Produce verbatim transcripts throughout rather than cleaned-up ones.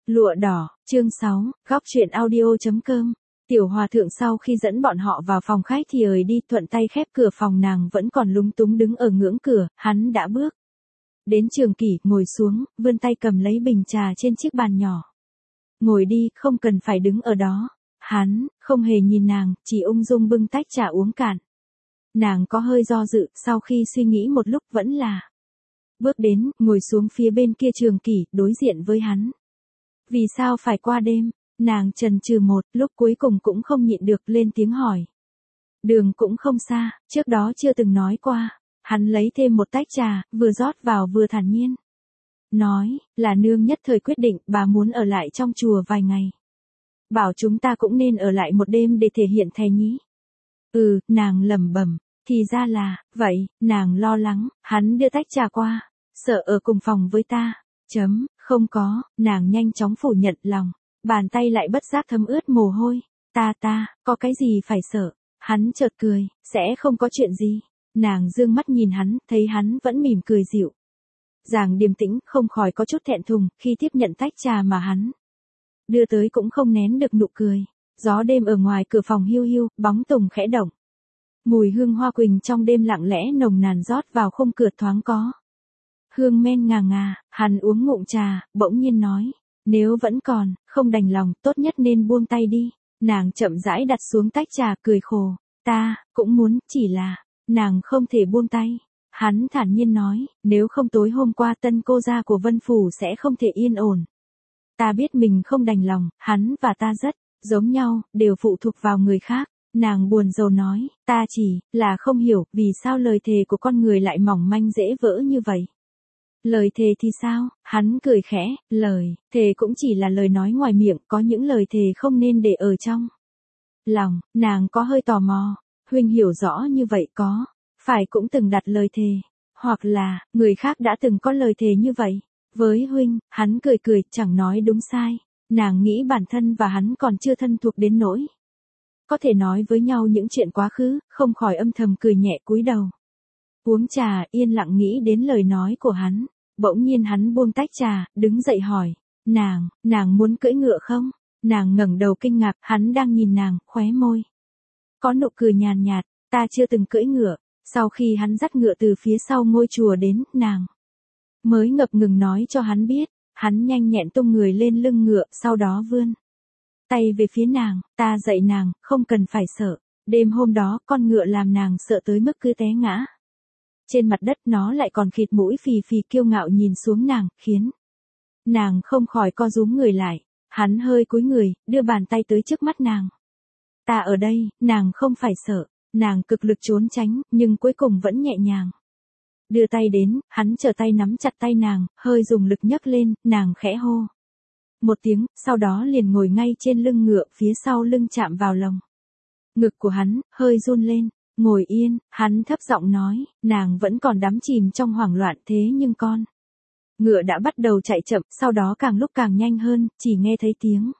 Lụa đỏ, chương sáu, góc truyện audio.com. Tiểu hòa thượng sau khi dẫn bọn họ vào phòng khách thì ời đi, thuận tay khép cửa phòng. Nàng vẫn còn lúng túng đứng ở ngưỡng cửa, hắn đã bước đến Trường Kỷ, ngồi xuống, vươn tay cầm lấy bình trà trên chiếc bàn nhỏ. Ngồi đi, không cần phải đứng ở đó. Hắn không hề nhìn nàng, chỉ ung dung bưng tách trà uống cạn. Nàng có hơi do dự, sau khi suy nghĩ một lúc vẫn là bước đến, ngồi xuống phía bên kia Trường Kỷ, đối diện với hắn. Vì sao phải qua đêm? Nàng chần chừ một lúc, cuối cùng cũng không nhịn được lên tiếng hỏi. Đường cũng không xa, trước đó chưa từng nói qua. Hắn lấy thêm một tách trà, vừa rót vào vừa thản nhiên nói, là nương nhất thời quyết định, bà muốn ở lại trong chùa vài ngày. Bảo chúng ta cũng nên ở lại một đêm để thể hiện thề nhí. Ừ, nàng lẩm bẩm, thì ra là, vậy, nàng lo lắng, hắn đưa tách trà qua, sợ ở cùng phòng với ta. Chấm, không có, nàng nhanh chóng phủ nhận lòng, bàn tay lại bất giác thấm ướt mồ hôi. Ta ta, có cái gì phải sợ? Hắn chợt cười, sẽ không có chuyện gì. Nàng dương mắt nhìn hắn, thấy hắn vẫn mỉm cười dịu dàng điềm tĩnh, không khỏi có chút thẹn thùng khi tiếp nhận tách trà mà hắn đưa tới, cũng không nén được nụ cười. Gió đêm ở ngoài cửa phòng hiu hiu, bóng tùng khẽ động. Mùi hương hoa quỳnh trong đêm lặng lẽ nồng nàn rót vào khung cửa, thoáng có hương men ngà ngà. Hắn uống ngụm trà, bỗng nhiên nói, nếu vẫn còn không đành lòng, tốt nhất nên buông tay đi. Nàng chậm rãi đặt xuống tách trà, cười khổ, ta cũng muốn, chỉ là nàng không thể buông tay. Hắn thản nhiên nói, nếu không tối hôm qua tân cô gia của Vân Phủ sẽ không thể yên ổn. Ta biết mình không đành lòng, hắn và ta rất giống nhau, đều phụ thuộc vào người khác. Nàng buồn rầu nói, ta chỉ là không hiểu vì sao lời thề của con người lại mỏng manh dễ vỡ như vậy. Lời thề thì sao? Hắn cười khẽ, lời thề cũng chỉ là lời nói ngoài miệng, có những lời thề không nên để ở trong lòng. Nàng có hơi tò mò, huynh hiểu rõ như vậy có phải cũng từng đặt lời thề, hoặc là người khác đã từng có lời thề như vậy với huynh? Hắn cười cười, chẳng nói đúng sai. Nàng nghĩ bản thân và hắn còn chưa thân thuộc đến nỗi có thể nói với nhau những chuyện quá khứ, không khỏi âm thầm cười nhẹ, cúi đầu uống trà, yên lặng nghĩ đến lời nói của hắn. Bỗng nhiên hắn buông tách trà, đứng dậy hỏi, nàng, nàng muốn cưỡi ngựa không? Nàng ngẩng đầu kinh ngạc, hắn đang nhìn nàng, khóe môi có nụ cười nhàn nhạt, ta chưa từng cưỡi ngựa. Sau khi hắn dắt ngựa từ phía sau ngôi chùa đến, nàng mới ngập ngừng nói cho hắn biết. Hắn nhanh nhẹn tung người lên lưng ngựa, sau đó vươn tay về phía nàng, ta dạy nàng, không cần phải sợ. Đêm hôm đó, con ngựa làm nàng sợ tới mức cứ té ngã trên mặt đất, nó lại còn khịt mũi phì phì kiêu ngạo nhìn xuống nàng, khiến nàng không khỏi co rúm người lại. Hắn hơi cúi người, đưa bàn tay tới trước mắt nàng. Ta ở đây, nàng không phải sợ. Nàng cực lực trốn tránh, nhưng cuối cùng vẫn nhẹ nhàng đưa tay đến. Hắn trở tay nắm chặt tay nàng, hơi dùng lực nhấc lên. Nàng khẽ hô một tiếng, sau đó liền ngồi ngay trên lưng ngựa, phía sau lưng chạm vào lồng ngực của hắn, hơi run lên. Ngồi yên, hắn thấp giọng nói, nàng vẫn còn đắm chìm trong hoảng loạn, thế nhưng con ngựa đã bắt đầu chạy chậm, sau đó càng lúc càng nhanh hơn, chỉ nghe thấy tiếng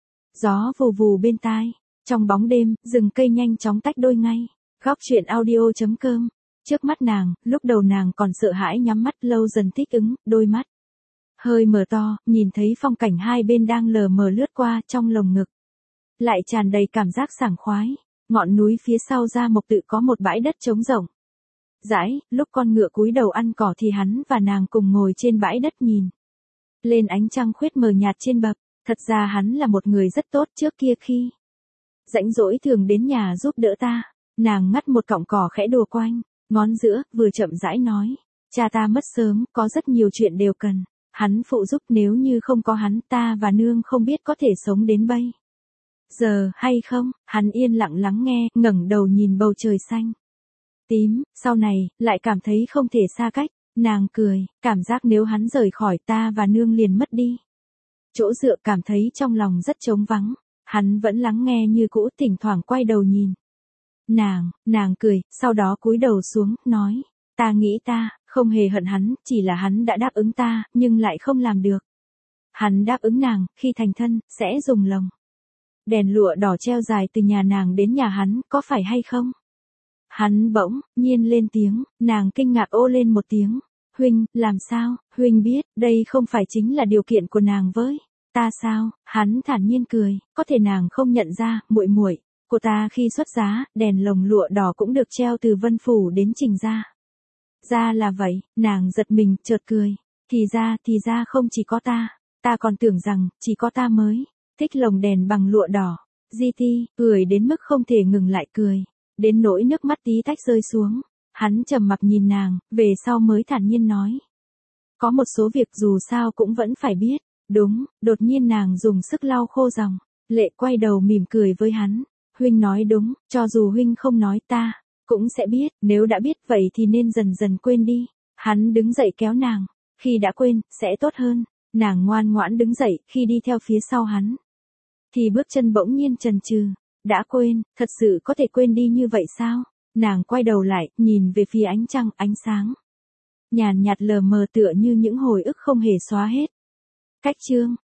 gió vù vù bên tai. Trong bóng đêm, rừng cây nhanh chóng tách đôi ngay. Góc truyện audio.com. Trước mắt nàng, lúc đầu nàng còn sợ hãi nhắm mắt, lâu dần thích ứng, đôi mắt hơi mở to, nhìn thấy phong cảnh hai bên đang lờ mờ lướt qua, trong lồng ngực lại tràn đầy cảm giác sảng khoái. Ngọn núi phía sau Gia Mộc Tự có một bãi đất trống rộng rãi, lúc con ngựa cúi đầu ăn cỏ thì hắn và nàng cùng ngồi trên bãi đất nhìn lên ánh trăng khuyết mờ nhạt trên bậc. Thật ra hắn là một người rất tốt, trước kia khi rảnh rỗi thường đến nhà giúp đỡ ta. Nàng ngắt một cọng cỏ khẽ đùa quanh ngón giữa, vừa chậm rãi nói, cha ta mất sớm, có rất nhiều chuyện đều cần hắn phụ giúp, nếu như không có hắn, ta và nương không biết có thể sống đến bây giờ hay không. Hắn yên lặng lắng nghe, ngẩng đầu nhìn bầu trời xanh tím, sau này lại cảm thấy không thể xa cách. Nàng cười, cảm giác nếu hắn rời khỏi, ta và nương liền mất đi chỗ dựa, cảm thấy trong lòng rất trống vắng. Hắn vẫn lắng nghe như cũ, thỉnh thoảng quay đầu nhìn nàng. Nàng cười, sau đó cúi đầu xuống, nói, ta nghĩ ta không hề hận hắn, chỉ là hắn đã đáp ứng ta, nhưng lại không làm được. Hắn đáp ứng nàng, khi thành thân, sẽ dùng lồng đèn lụa đỏ treo dài từ nhà nàng đến nhà hắn, có phải hay không? Hắn bỗng nhiên lên tiếng. Nàng kinh ngạc ô lên một tiếng. Huynh, làm sao? Huynh biết, đây không phải chính là điều kiện của nàng với Ta sao? Hắn thản nhiên cười, có thể nàng không nhận ra, muội muội của ta khi xuất giá, đèn lồng lụa đỏ cũng được treo từ Vân Phủ đến Trình gia. Ra là vậy, nàng giật mình, chợt cười. Thì ra, thì ra không chỉ có ta, ta còn tưởng rằng, chỉ có ta mới thích lồng đèn bằng lụa đỏ. Di Ti, cười đến mức không thể ngừng lại cười, đến nỗi nước mắt tí tách rơi xuống. Hắn trầm mặc nhìn nàng, về sau mới thản nhiên nói. Có một số việc dù sao cũng vẫn phải biết. Đúng, đột nhiên nàng dùng sức lau khô dòng lệ, quay đầu mỉm cười với hắn. Huynh nói đúng, cho dù huynh không nói ta cũng sẽ biết, nếu đã biết vậy thì nên dần dần quên đi. Hắn đứng dậy kéo nàng, khi đã quên, sẽ tốt hơn. Nàng ngoan ngoãn đứng dậy, khi đi theo phía sau hắn thì bước chân bỗng nhiên chần chừ. Đã quên, thật sự có thể quên đi như vậy sao? Nàng quay đầu lại, nhìn về phía ánh trăng, ánh sáng nhàn nhạt lờ mờ tựa như những hồi ức không hề xóa hết. Cách chương